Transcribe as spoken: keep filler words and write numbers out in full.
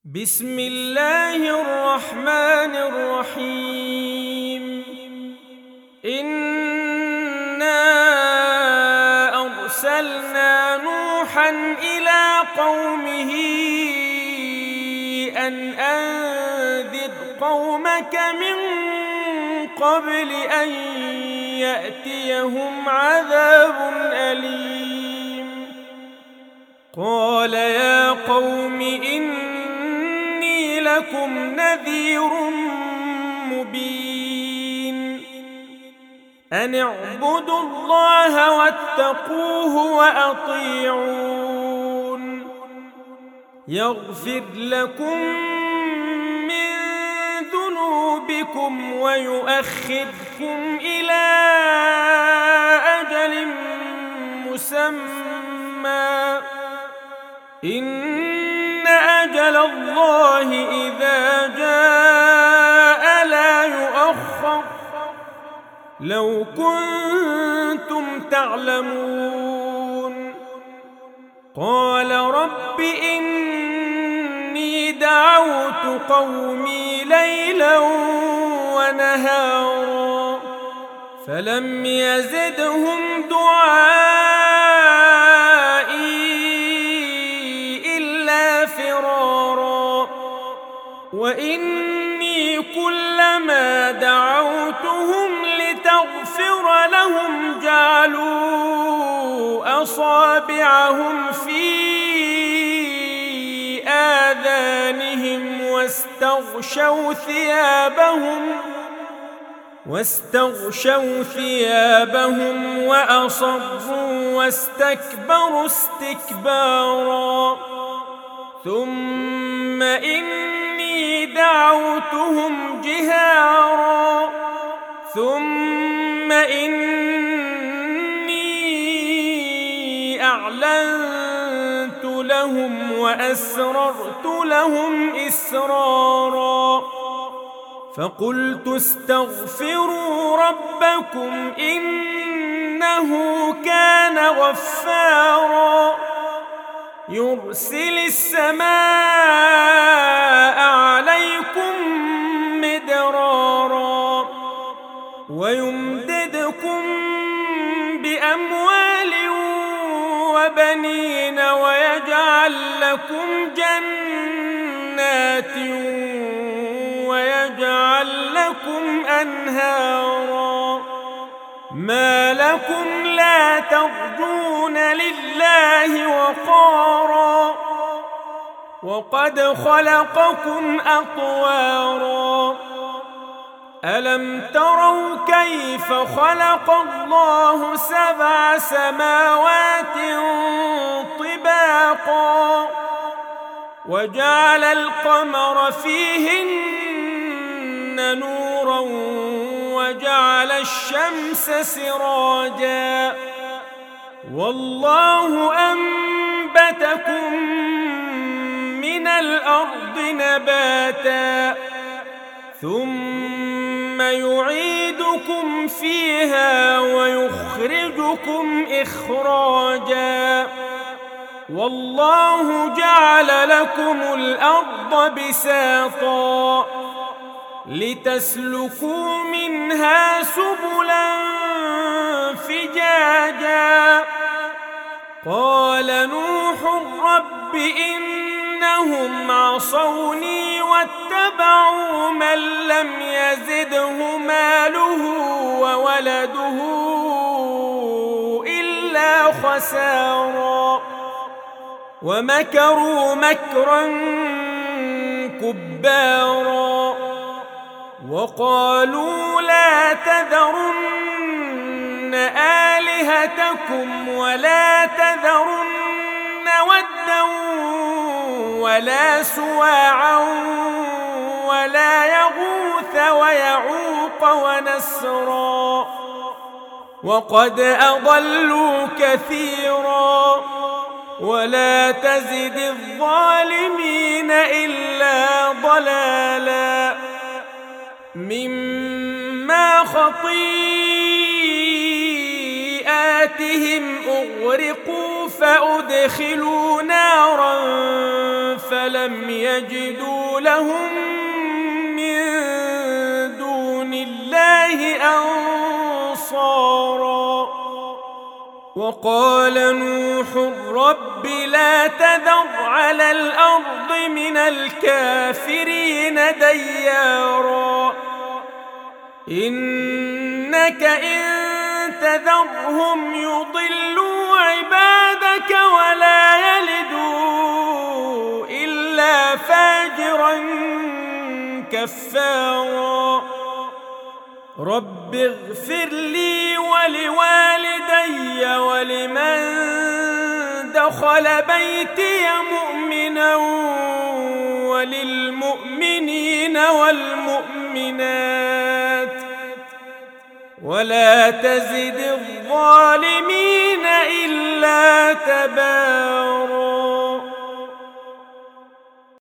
بسم الله الرحمن الرحيم. إنا أرسلنا نوحا إلى قومه أن أنذر قومك من قبل أن يأتيهم عذاب أليم. قال يا قوم إني لكم نذير مبين أن اعبدوا الله واتقوه وأطيعون يغفر لكم من ذنوبكم ويؤخركم إلى أجل مسمى إن أجل الله إذا جاء لا يؤخر لو كنتم تعلمون. قال رب إني دعوت قومي ليلا ونهارا فلم يزدهم دعائي إلا فرارا وإني كلما دعوتهم لتغفر لهم جعلوا أصابعهم في آذانهم واستغشوا ثيابهم واستغشوا ثيابهم وأصروا واستكبروا استكبارا ثم إني دعوتهم جهارا ثم إني أعلنت لهم وأسررت لهم إسرارا فقلت استغفروا ربكم إنه كان غفارا يرسل السماء عليكم مدرارا ويمددكم بأموال وبنين ويجعل لكم جنات ويجعل لكم أنهارا ما لكم لا ترجون لله وقارا وقد خلقكم أطوارا ألم تروا كيف خلق الله سبع سماوات طباقا وجعل القمر فيهن نورا وجعل الشمس سراجا والله أنبتكم من الأرض نباتا ثم يعيدكم فيها ويخرجكم إخراجا والله جعل لكم الأرض بساطا لتسلكوا منها سبلا فجاجا قال نوح رب إنهم عصوني واتبعوا من لم يزده ماله وولده إلا خسارا ومكروا مكرا كبارا وقالوا لا تذرن آلهتكم ولا تذرن ودا ولا سواعا ولا يغوث ويعوق ونسرا وقد أضلوا كثيرا ولا تزد الظالمين إلا ضلالا مما خطيئاتهم ذريتهم أغرقوا فأدخلوا نارا فلم يجدوا لهم من دون الله أنصارا. وقال نوح رب لا تذر على الأرض من الكافرين ديارا إنك إن تذرهم يضلوا عبادك ولا يلدوا إلا فاجرا كفارا. رب اغفر لي ولوالدي ولمن دخل بيتي مؤمنا وللمؤمنين والمؤمنات ولا تزد الظالمين إلا تباراً.